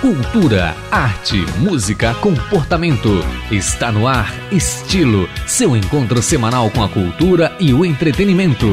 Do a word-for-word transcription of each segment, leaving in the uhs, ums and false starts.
Cultura, arte, música, comportamento. Está no ar Estilo, seu encontro semanal com a cultura e o entretenimento.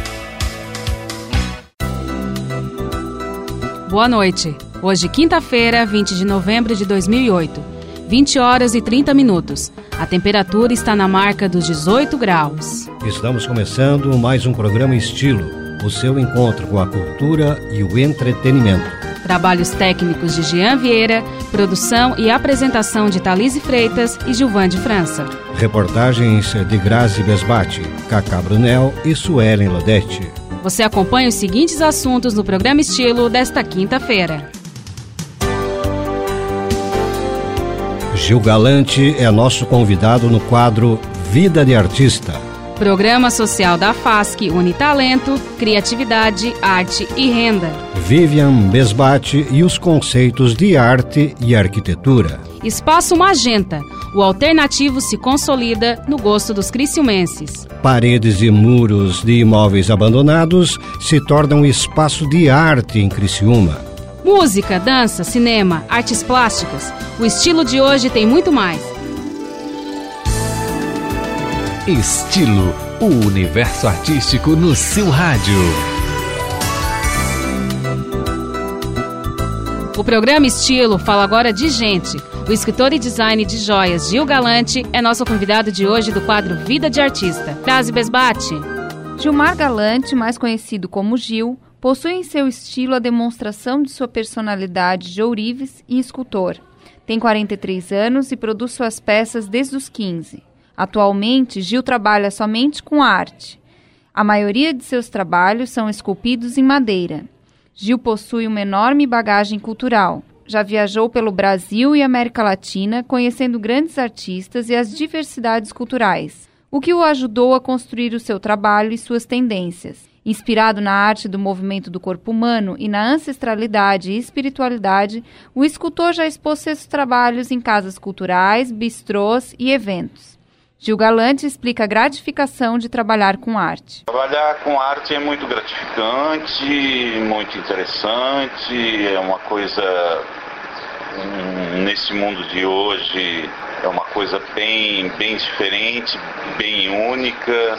Boa noite. Hoje, quinta-feira, vinte de novembro de dois mil e oito. vinte horas e trinta minutos. A temperatura está na marca dos dezoito graus. Estamos começando mais um programa Estilo, o seu encontro com a cultura e o entretenimento. Trabalhos técnicos de Jean Vieira, produção e apresentação de Thalise Freitas e Gilvan de França. Reportagens de Grazi Besbate, Cacá Brunel e Suelen Lodete. Você acompanha os seguintes assuntos no programa Estilo desta quinta-feira. Gil Galante é nosso convidado no quadro Vida de Artista. Programa social da FASC une talento, criatividade, arte e renda. Vivian Besbate e os conceitos de arte e arquitetura. Espaço Magenta, o alternativo se consolida no gosto dos criciumenses. Paredes e muros de imóveis abandonados se tornam espaço de arte em Criciúma. Música, dança, cinema, artes plásticas. O estilo de hoje tem muito mais. Estilo, o universo artístico no seu rádio. O programa Estilo fala agora de gente. O escritor e design de joias Gil Galante é nosso convidado de hoje do quadro Vida de Artista. Grazi Besbate. Gilmar Galante, mais conhecido como Gil, possui em seu estilo a demonstração de sua personalidade de ourives e escultor. Tem quarenta e três anos e produz suas peças desde os quinze. Atualmente, Gil trabalha somente com arte. A maioria de seus trabalhos são esculpidos em madeira. Gil possui uma enorme bagagem cultural. Já viajou pelo Brasil e América Latina, conhecendo grandes artistas e as diversidades culturais, o que o ajudou a construir o seu trabalho e suas tendências. Inspirado na arte do movimento do corpo humano e na ancestralidade e espiritualidade, o escultor já expôs seus trabalhos em casas culturais, bistrôs e eventos. Gil Galante explica a gratificação de trabalhar com arte. Trabalhar com arte é muito gratificante, muito interessante, é uma coisa, nesse mundo de hoje, é uma coisa bem, bem diferente, bem única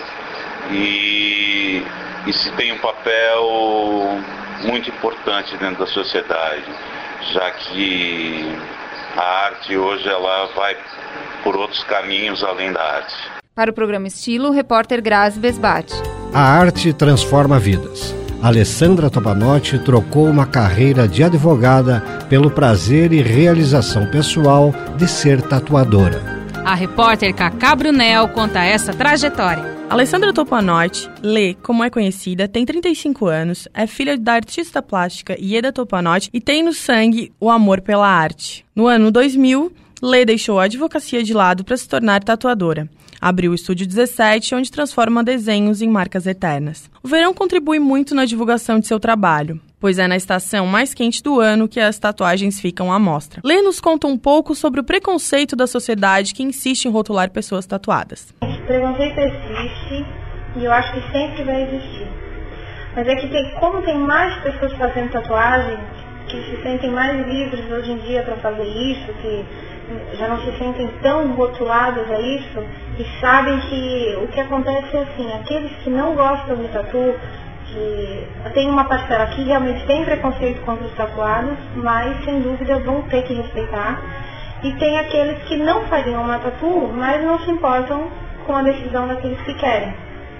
e, e se tem um papel muito importante dentro da sociedade, já que a arte hoje ela vai por outros caminhos além da arte. Para o programa Estilo, o repórter Grazi Besbate. A arte transforma vidas. Alessandra Topanotti trocou uma carreira de advogada pelo prazer e realização pessoal de ser tatuadora. A repórter Cacá Brunel conta essa trajetória. Alessandra Topanotti, Lê, como é conhecida, tem trinta e cinco anos, é filha da artista plástica Ieda Topanotti e tem no sangue o amor pela arte. No ano dois mil, Lê deixou a advocacia de lado para se tornar tatuadora. Abriu o Estúdio dezessete, onde transforma desenhos em marcas eternas. O verão contribui muito na divulgação de seu trabalho, pois é na estação mais quente do ano que as tatuagens ficam à mostra. Lê nos conta um pouco sobre o preconceito da sociedade que insiste em rotular pessoas tatuadas. O preconceito existe e eu acho que sempre vai existir. Mas é que tem, como tem mais pessoas fazendo tatuagem, que se sentem mais livres hoje em dia para fazer isso, que já não se sentem tão rotuladas a isso, e sabem que o que acontece é assim, aqueles que não gostam de tatu, que tem uma parcela que realmente tem preconceito contra os tatuados, mas sem dúvida vão ter que respeitar, e tem aqueles que não fariam uma tatu, mas não se importam com a decisão daqueles que querem.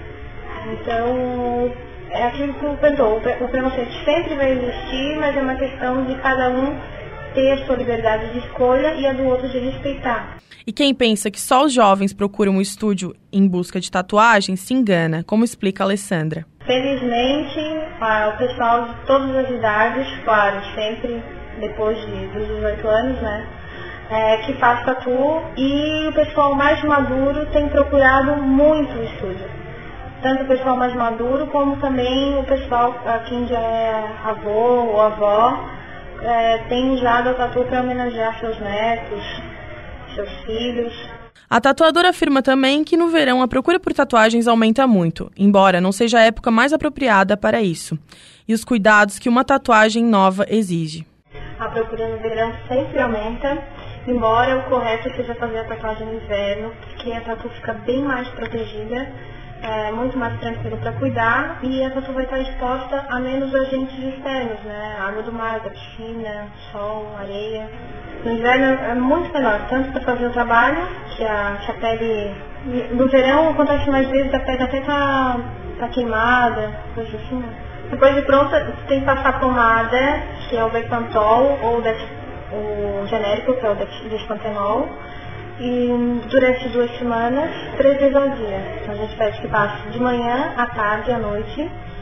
Então, é aquilo que o perdoou, o preconceito sempre vai existir, mas é uma questão de cada um ter a sua liberdade de escolha e a do outro de respeitar. E quem pensa que só os jovens procuram um estúdio em busca de tatuagem se engana, como explica a Alessandra. Felizmente, ah, o pessoal de todas as idades, claro, sempre depois de, dos dezoito anos, né, é, que faz tatu, e o pessoal mais maduro tem procurado muito o estúdio. Tanto o pessoal mais maduro, como também o pessoal, quem já é avô ou avó, é, tem usado a tatu para homenagear seus netos, seus filhos. A tatuadora afirma também que no verão a procura por tatuagens aumenta muito, embora não seja a época mais apropriada para isso, e os cuidados que uma tatuagem nova exige. A procura no verão sempre aumenta, embora o correto seja fazer a tatuagem no inverno, porque a tatu fica bem mais protegida, é muito mais tranquilo para cuidar e a tatu vai estar exposta a menos agentes externos, né? Água do mar, da piscina, sol, areia. No inverno é muito menor, tanto para fazer o trabalho, que a, que a pele... No verão acontece mais vezes, a pele até tá, tá queimada, coisa assim. Depois de pronta, tem que passar pomada, que é o Bepantol, ou o genérico, que é o Despantenol. E durante duas semanas, três vezes ao dia. Então a gente pede que passe de manhã, à tarde e à noite,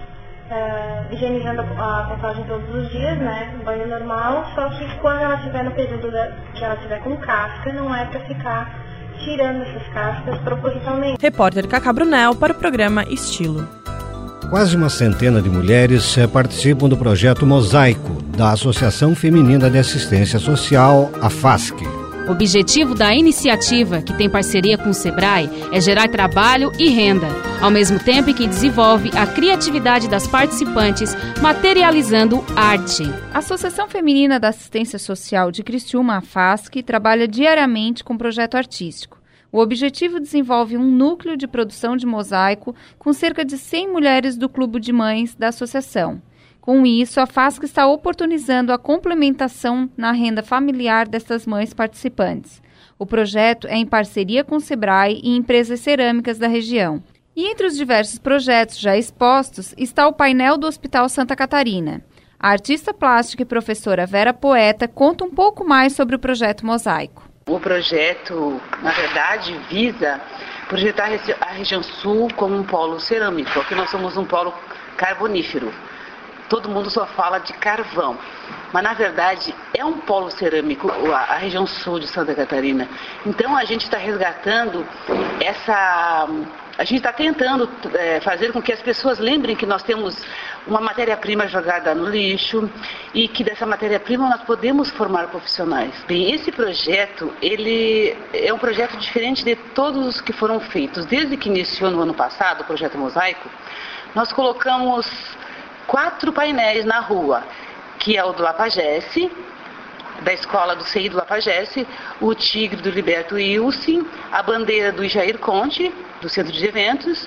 uh, higienizando a tatuagem todos os dias, né? Banho normal, só que quando ela estiver no período da, que ela estiver com casca, não é para ficar tirando essas cascas propositalmente. Repórter Cacá Brunel para o programa Estilo. Quase uma centena de mulheres participam do projeto Mosaico, da Associação Feminina de Assistência Social, a FASC. O objetivo da iniciativa, que tem parceria com o Sebrae, é gerar trabalho e renda, ao mesmo tempo em que desenvolve a criatividade das participantes, materializando arte. A Associação Feminina da Assistência Social de Criciúma, a FASC, trabalha diariamente com projeto artístico. O objetivo desenvolve um núcleo de produção de mosaico com cerca de cem mulheres do Clube de Mães da associação. Com isso, a FASC está oportunizando a complementação na renda familiar dessas mães participantes. O projeto é em parceria com o Sebrae e empresas cerâmicas da região. E entre os diversos projetos já expostos está o painel do Hospital Santa Catarina. A artista plástica e professora Vera Poeta conta um pouco mais sobre o projeto Mosaico. O projeto, na verdade, visa projetar a região sul como um polo cerâmico, porque nós somos um polo carbonífero. Todo mundo só fala de carvão, mas na verdade é um polo cerâmico, a região sul de Santa Catarina. Então a gente está resgatando essa... A gente está tentando é, fazer com que as pessoas lembrem que nós temos uma matéria-prima jogada no lixo e que dessa matéria-prima nós podemos formar profissionais. Bem, esse projeto, ele é um projeto diferente de todos os que foram feitos. Desde que iniciou no ano passado o projeto Mosaico, nós colocamos quatro painéis na rua, que é o do Lapagesse, da escola do C I do Lapagesse, o Tigre do Liberto Ilse, a bandeira do Jair Conte, do Centro de Eventos,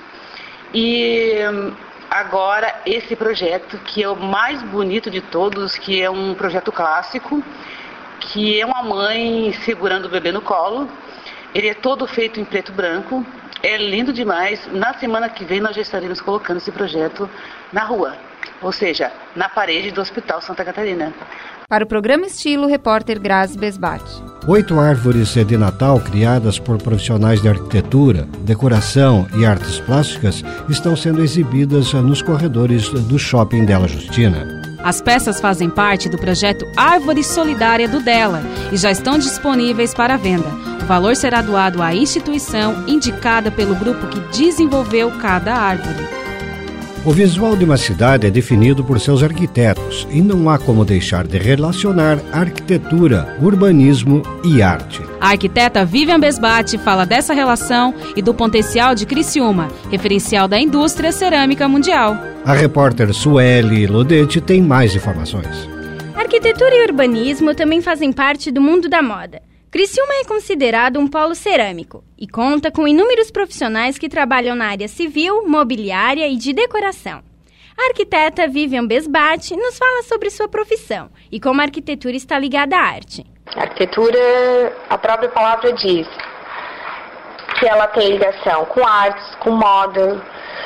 e agora esse projeto, que é o mais bonito de todos, que é um projeto clássico, que é uma mãe segurando o bebê no colo. Ele é todo feito em preto e branco, é lindo demais. Na semana que vem nós já estaremos colocando esse projeto na rua, ou seja, na parede do Hospital Santa Catarina. Para o programa Estilo, repórter Grazi Besbate. Oito árvores de Natal criadas por profissionais de arquitetura, decoração e artes plásticas estão sendo exibidas nos corredores do shopping Della Justina. As peças fazem parte do projeto Árvore Solidária do Della e já estão disponíveis para venda. O valor será doado à instituição indicada pelo grupo que desenvolveu cada árvore. O visual de uma cidade é definido por seus arquitetos e não há como deixar de relacionar arquitetura, urbanismo e arte. A arquiteta Vivian Besbate fala dessa relação e do potencial de Criciúma, referencial da indústria cerâmica mundial. A repórter Sueli Lodete tem mais informações. Arquitetura e urbanismo também fazem parte do mundo da moda. Criciúma é considerado um polo cerâmico e conta com inúmeros profissionais que trabalham na área civil, mobiliária e de decoração. A arquiteta Vivian Besbate nos fala sobre sua profissão e como a arquitetura está ligada à arte. A arquitetura, a própria palavra diz que ela tem ligação com artes, com moda,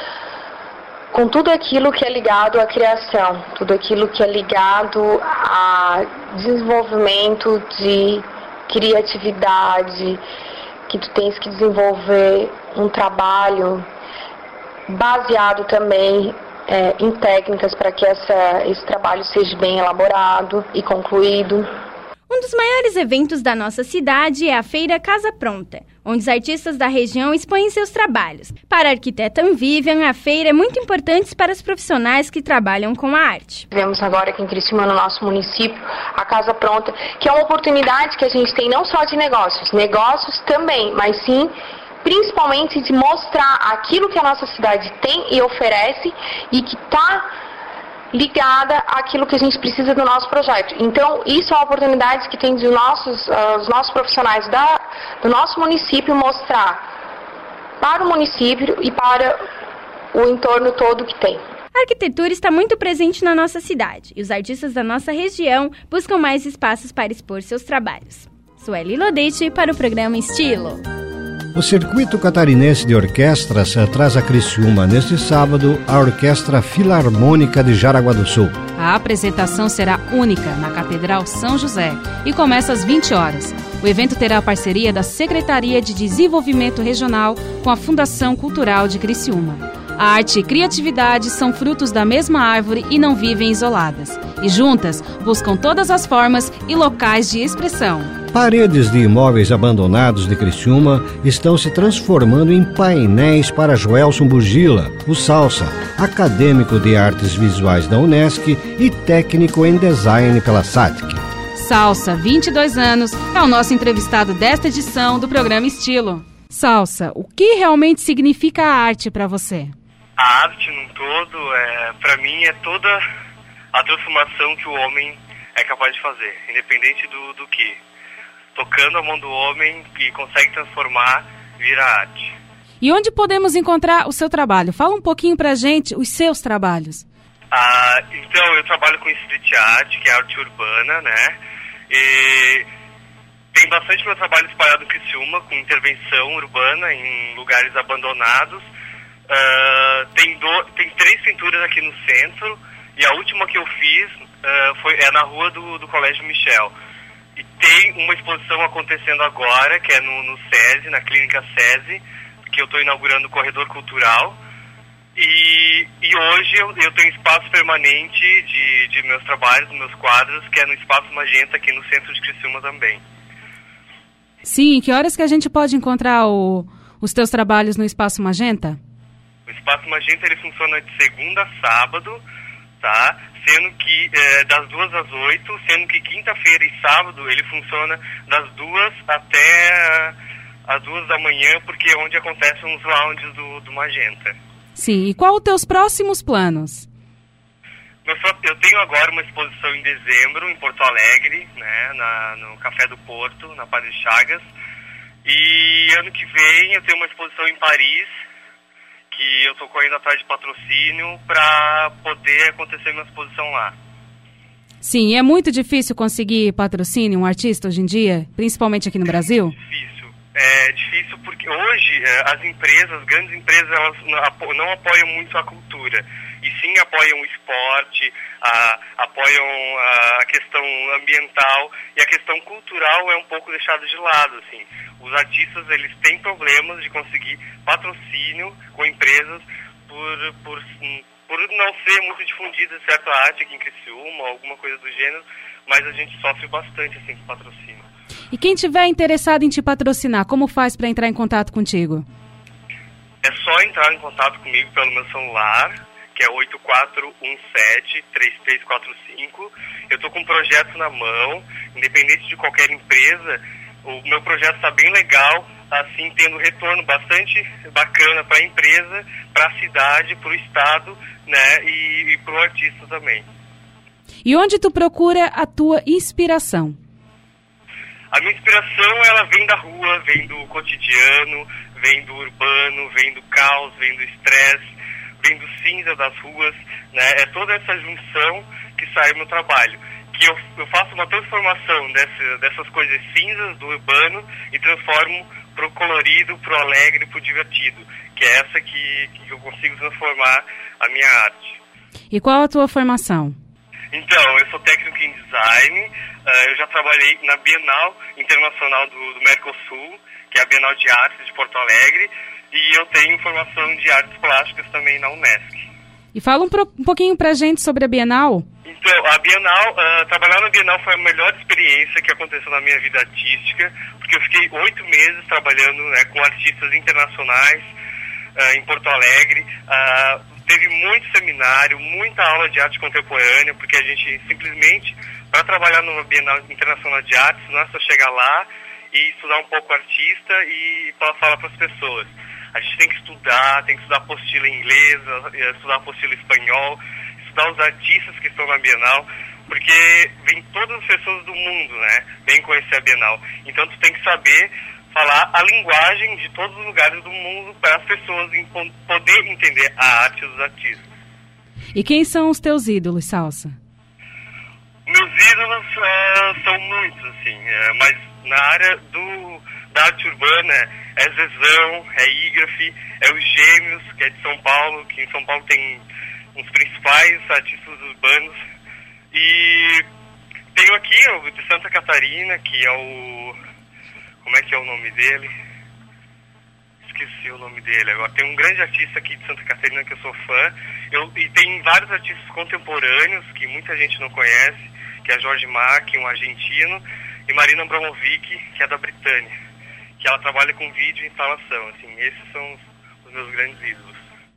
com tudo aquilo que é ligado à criação, tudo aquilo que é ligado a desenvolvimento de criatividade, que tu tens que desenvolver um trabalho baseado também é, em técnicas para que essa, esse trabalho seja bem elaborado e concluído. Um dos maiores eventos da nossa cidade é a Feira Casa Pronta, onde os artistas da região expõem seus trabalhos. Para a arquiteta Vivian, a feira é muito importante para os profissionais que trabalham com a arte. Tivemos agora aqui em Criciúma, no nosso município, a Casa Pronta, que é uma oportunidade que a gente tem não só de negócios, negócios também, mas sim principalmente de mostrar aquilo que a nossa cidade tem e oferece e que está ligada àquilo que a gente precisa do nosso projeto. Então, isso é uma oportunidade que tem de nossos, uh, os nossos profissionais da, do nosso município mostrar para o município e para o entorno todo que tem. A arquitetura está muito presente na nossa cidade e os artistas da nossa região buscam mais espaços para expor seus trabalhos. Sueli Lodete para o programa Estilo. O Circuito Catarinense de Orquestras traz a Criciúma neste sábado a Orquestra Filarmônica de Jaraguá do Sul. A apresentação será única na Catedral São José e começa às vinte horas. O evento terá a parceria da Secretaria de Desenvolvimento Regional com a Fundação Cultural de Criciúma. A arte e criatividade são frutos da mesma árvore e não vivem isoladas. E juntas buscam todas as formas e locais de expressão. Paredes de imóveis abandonados de Criciúma estão se transformando em painéis para Joelson Bugila, o Salsa, acadêmico de artes visuais da Unesc e técnico em design pela S A T C. Salsa, vinte e dois anos, é o nosso entrevistado desta edição do programa Estilo. Salsa, o que realmente significa a arte para você? A arte, num todo, é, para mim, é toda a transformação que o homem é capaz de fazer, independente do, do que. Tocando a mão do homem que consegue transformar, vira arte. E onde podemos encontrar o seu trabalho? Fala um pouquinho pra gente os seus trabalhos. Ah, então, eu trabalho com street art, que é arte urbana, né? E tem bastante meu trabalho espalhado em Criciúma, com intervenção urbana em lugares abandonados. Uh, tem, do, tem três pinturas aqui no centro, e a última que eu fiz uh, foi, é na rua do, do Colégio Michel. E tem uma exposição acontecendo agora, que é no, no SESI, na Clínica SESI, que eu estou inaugurando o Corredor Cultural. E, e hoje eu, eu tenho espaço permanente de, de meus trabalhos, meus quadros, que é no Espaço Magenta, aqui no centro de Criciúma também. Sim, que horas que a gente pode encontrar o, os teus trabalhos no Espaço Magenta? O Espaço Magenta ele funciona de segunda a sábado, tá? Sendo que é, das duas às oito, sendo que quinta-feira e sábado ele funciona das duas até as duas da manhã, porque é onde acontecem os lounges do, do Magenta. Sim, e qual os teus próximos planos? Eu tenho agora uma exposição em dezembro, em Porto Alegre, né, na, no Café do Porto, na Padre Chagas. E ano que vem eu tenho uma exposição em Paris, que eu estou correndo atrás de patrocínio para poder acontecer minha exposição lá. Sim, e é muito difícil conseguir patrocínio, um artista hoje em dia, principalmente aqui no Brasil? É difícil. É difícil porque hoje as empresas, as grandes empresas, elas não apoiam muito a cultura. E sim apoiam o esporte, a, apoiam a questão ambiental, e a questão cultural é um pouco deixada de lado, assim. Os artistas, eles têm problemas de conseguir patrocínio com empresas por, por, por não ser muito difundida certa arte aqui em Criciúma, alguma coisa do gênero, mas a gente sofre bastante, assim, com patrocínio. E quem tiver interessado em te patrocinar, como faz para entrar em contato contigo? É só entrar em contato comigo pelo meu celular, que é oito quatro um sete, três três quatro cinco. Eu estou com um projeto na mão, independente de qualquer empresa. O meu projeto está bem legal, assim, tendo retorno bastante bacana para a empresa, para a cidade, para o estado, né, e, e para o artista também. E onde tu procura a tua inspiração? A minha inspiração, ela vem da rua, vem do cotidiano, vem do urbano, vem do caos, vem do estresse, vem do cinza das ruas, né? É toda essa junção que sai do meu trabalho. Que eu, eu faço uma transformação dessa, dessas coisas cinzas do urbano e transformo pro colorido, pro alegre, pro divertido. Que é essa que, que eu consigo transformar a minha arte. E qual a tua formação? Então, eu sou técnico em design, uh, eu já trabalhei na Bienal Internacional do, do Mercosul, que é a Bienal de Artes de Porto Alegre, e eu tenho formação de artes plásticas também na Unesc. E fala um, pro, um pouquinho pra gente sobre a Bienal. Então, a Bienal, uh, trabalhar na Bienal foi a melhor experiência que aconteceu na minha vida artística, porque eu fiquei oito meses trabalhando, né, com artistas internacionais uh, em Porto Alegre. Uh, teve muito seminário, muita aula de arte contemporânea, porque a gente simplesmente, para trabalhar numa Bienal Internacional de Artes, não é só chegar lá e estudar um pouco o artista e falar para as pessoas. A gente tem que estudar, tem que estudar apostila em inglês, estudar apostila em espanhol, estudar os artistas que estão na Bienal, porque vem todas as pessoas do mundo, né? Vem conhecer a Bienal. Então tu tem que saber falar a linguagem de todos os lugares do mundo para as pessoas poder entender a arte dos artistas. E quem são os teus ídolos, Salsa? Meus ídolos uh, são muitos, assim, uh, mas na área do, da arte urbana é Zezão, é Ígrafe, é os Gêmeos, que é de São Paulo, que em São Paulo tem uns principais artistas urbanos. E tenho aqui o de Santa Catarina, que é o... Como é que é o nome dele? Esqueci o nome dele agora. Tem um grande artista aqui de Santa Catarina que eu sou fã. Eu, e tem vários artistas contemporâneos que muita gente não conhece, que é Jorge Mack, um argentino, e Marina Abramovic, que é da Britânia, que ela trabalha com vídeo e instalação. Assim, esses são os, os meus grandes ídolos.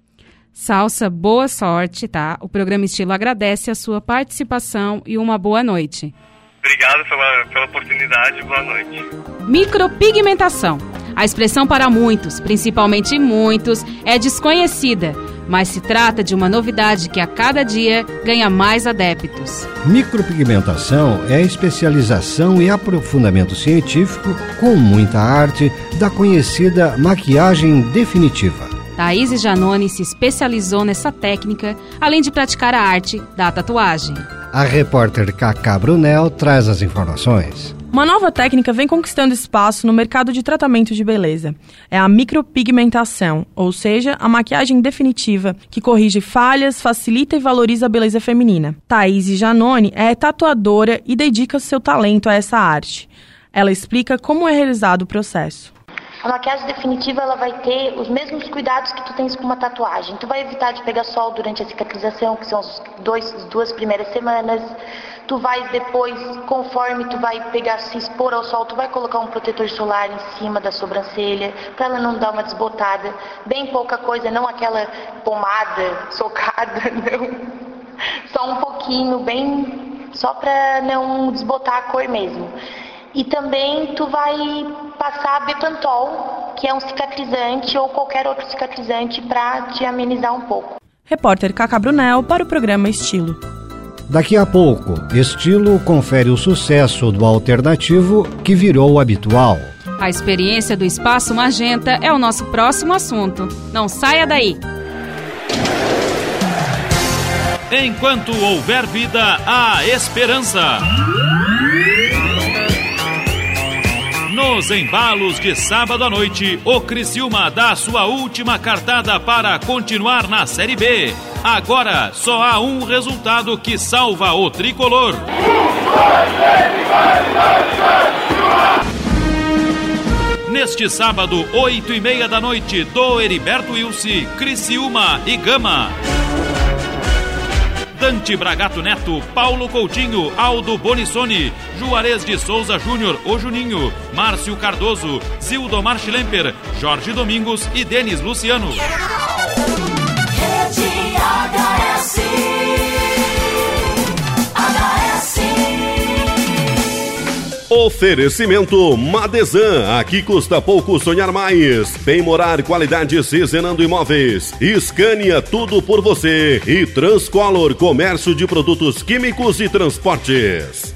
Salsa, boa sorte, tá? O programa Estilo agradece a sua participação e uma boa noite. Obrigado pela, pela oportunidade, boa noite. Micropigmentação. A expressão para muitos, principalmente muitos, é desconhecida, mas se trata de uma novidade que a cada dia ganha mais adeptos. Micropigmentação é a especialização e aprofundamento científico com muita arte da conhecida maquiagem definitiva. Thaís Janone se especializou nessa técnica, além de praticar a arte da tatuagem. A repórter Cacá Brunel traz as informações. Uma nova técnica vem conquistando espaço no mercado de tratamento de beleza. É a micropigmentação, ou seja, a maquiagem definitiva, que corrige falhas, facilita e valoriza a beleza feminina. Thaís Janone é tatuadora e dedica seu talento a essa arte. Ela explica como é realizado o processo. A maquiagem definitiva, ela vai ter os mesmos cuidados que tu tens com uma tatuagem. Tu vai evitar de pegar sol durante a cicatrização, que são as dois, duas primeiras semanas. Tu vai depois, conforme tu vai pegar, se expor ao sol, tu vai colocar um protetor solar em cima da sobrancelha, para ela não dar uma desbotada. Bem pouca coisa, não aquela pomada socada, não. Só um pouquinho, bem, só para não desbotar a cor mesmo. E também tu vai passar Bepantol, que é um cicatrizante ou qualquer outro cicatrizante para te amenizar um pouco. Repórter Cacá Brunel para o programa Estilo. Daqui a pouco, Estilo confere o sucesso do alternativo que virou habitual. A experiência do Espaço Magenta é o nosso próximo assunto. Não saia daí! Enquanto houver vida, há esperança. Nos embalos de sábado à noite, o Criciúma dá sua última cartada para continuar na Série B. Agora, só há um resultado que salva o tricolor. Neste sábado, oito e meia da noite, do Heriberto Wilson, Criciúma e Gama. Dante Bragato Neto, Paulo Coutinho, Aldo Bonissoni, Juarez de Souza Júnior, o Juninho, Márcio Cardoso, Zildomar Schlemper, Jorge Domingos e Denis Luciano. Rede H S. H S. Oferecimento Madesan, aqui custa pouco sonhar mais. Bem morar, qualidade Cizenando Imóveis. Scania, tudo por você. E Transcolor, comércio de produtos químicos e transportes.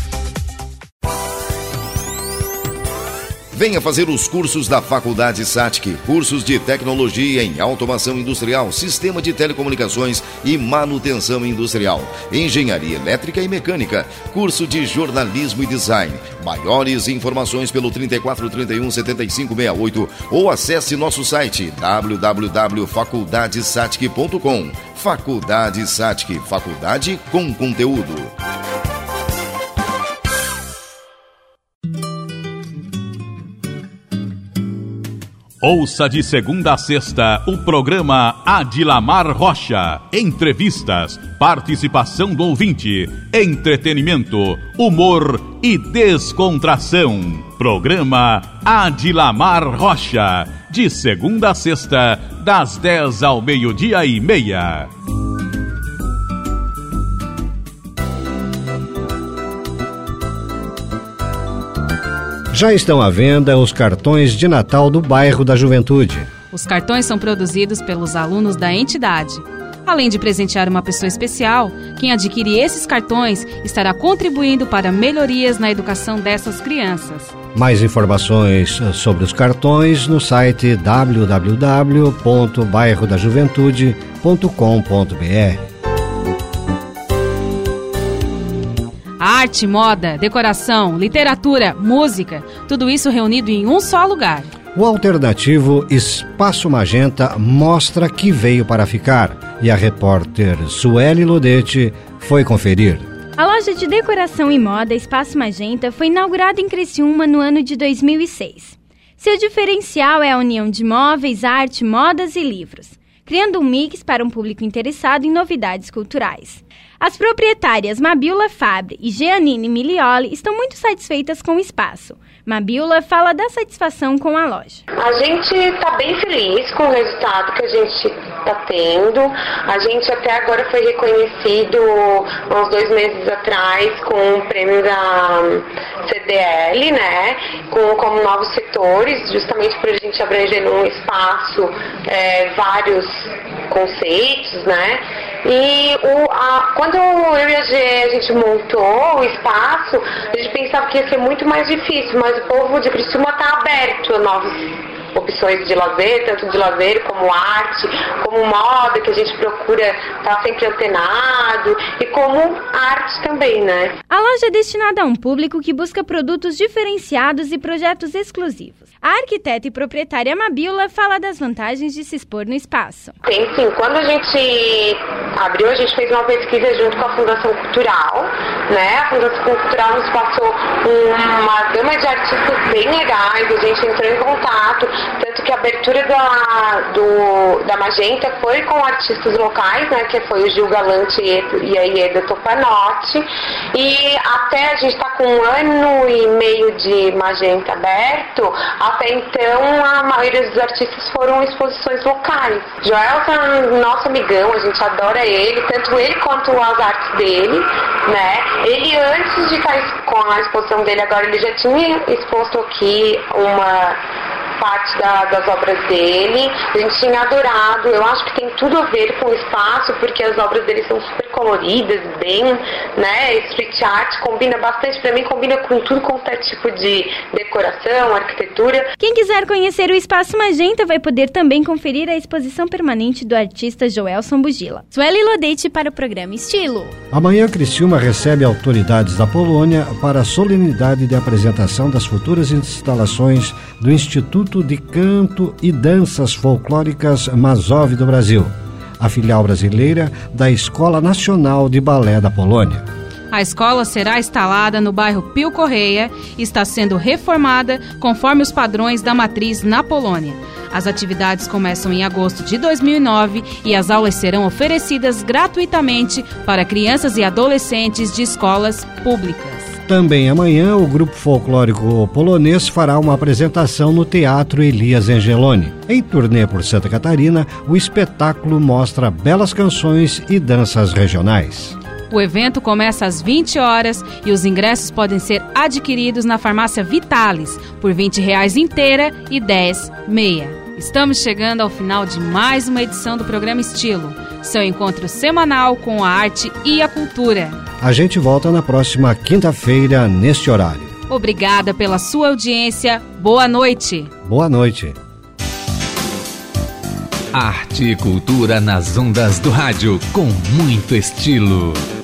Venha fazer os cursos da Faculdade S A T C, cursos de tecnologia em automação industrial, sistema de telecomunicações e manutenção industrial, engenharia elétrica e mecânica, curso de jornalismo e design. Maiores informações pelo trinta e quatro, trinta e um, setenta e cinco, sessenta e oito ou acesse nosso site w w w ponto faculdade satic ponto com. Faculdade S A T C, faculdade com conteúdo. Ouça de segunda a sexta o programa Adilamar Rocha. Entrevistas, participação do ouvinte, entretenimento, humor e descontração. Programa Adilamar Rocha. De segunda a sexta, das dez ao meio-dia e meia. Já estão à venda os cartões de Natal do Bairro da Juventude. Os cartões são produzidos pelos alunos da entidade. Além de presentear uma pessoa especial, quem adquire esses cartões estará contribuindo para melhorias na educação dessas crianças. Mais informações sobre os cartões no site w w w ponto bairro da juventude ponto com ponto b r. Arte, moda, decoração, literatura, música, tudo isso reunido em um só lugar. O alternativo Espaço Magenta mostra que veio para ficar e a repórter Sueli Lodete foi conferir. A loja de decoração e moda Espaço Magenta foi inaugurada em Criciúma no ano de dois mil e seis. Seu diferencial é a união de móveis, arte, modas e livros, criando um mix para um público interessado em novidades culturais. As proprietárias Mabiola Fabre e Jeanine Milioli estão muito satisfeitas com o espaço. Mabiola fala da satisfação com a loja. A gente está bem feliz com o resultado que a gente está tendo. A gente até agora foi reconhecido, uns dois meses atrás, com o prêmio da C D L, né? Com, como novos setores, justamente para a gente abranger num espaço é, vários conceitos, né? E o, a, quando eu e a Gê, a gente montou o espaço, a gente pensava que ia ser muito mais difícil, mas o povo de Criciúma está aberto a novas opções de lazer, tanto de lazer como arte, como moda, que a gente procura estar sempre antenado, e como arte também, né? A loja é destinada a um público que busca produtos diferenciados e projetos exclusivos. A arquiteta e proprietária Mabiola fala das vantagens de se expor no espaço. Tem sim, quando a gente abriu, a gente fez uma pesquisa junto com a Fundação Cultural, né? A Fundação Cultural nos passou uma gama de artistas bem legais, a gente entrou em contato, tanto que a abertura da, do, da Magenta foi com artistas locais, né? Que foi o Gil Galante e a Ieda Topanotti, e até a gente está com um ano e meio de Magenta aberto. Até então, a maioria dos artistas foram exposições locais. Joelson é nosso amigão, a gente adora ele, tanto ele quanto as artes dele, né? Ele, antes de estar com a exposição dele agora, ele já tinha exposto aqui uma parte da, das obras dele. A gente tinha adorado. Eu acho que tem tudo a ver com o espaço, porque as obras dele são super coloridas, bem, né? Street art combina bastante, pra mim combina com tudo quanto é tipo de decoração, arquitetura. Quem quiser conhecer o Espaço Magenta vai poder também conferir a exposição permanente do artista Joelson Bugila. Sueli Lodete para o programa Estilo. Amanhã, Criciúma recebe autoridades da Polônia para a solenidade de apresentação das futuras instalações do Instituto de Canto e Danças Folclóricas Mazov do Brasil, a filial brasileira da Escola Nacional de Balé da Polônia. A escola será instalada no bairro Pio Correia e está sendo reformada conforme os padrões da matriz na Polônia. As atividades começam em agosto de dois mil e nove e as aulas serão oferecidas gratuitamente para crianças e adolescentes de escolas públicas. Também amanhã, o grupo folclórico polonês fará uma apresentação no Teatro Elias Angeloni. Em turnê por Santa Catarina, o espetáculo mostra belas canções e danças regionais. O evento começa às vinte horas e os ingressos podem ser adquiridos na farmácia Vitalis por vinte reais inteira e dez meia. Estamos chegando ao final de mais uma edição do programa Estilo, seu encontro semanal com a arte e a cultura. A gente volta na próxima quinta-feira, neste horário. Obrigada pela sua audiência. Boa noite. Boa noite. Arte e cultura nas ondas do rádio, com muito estilo.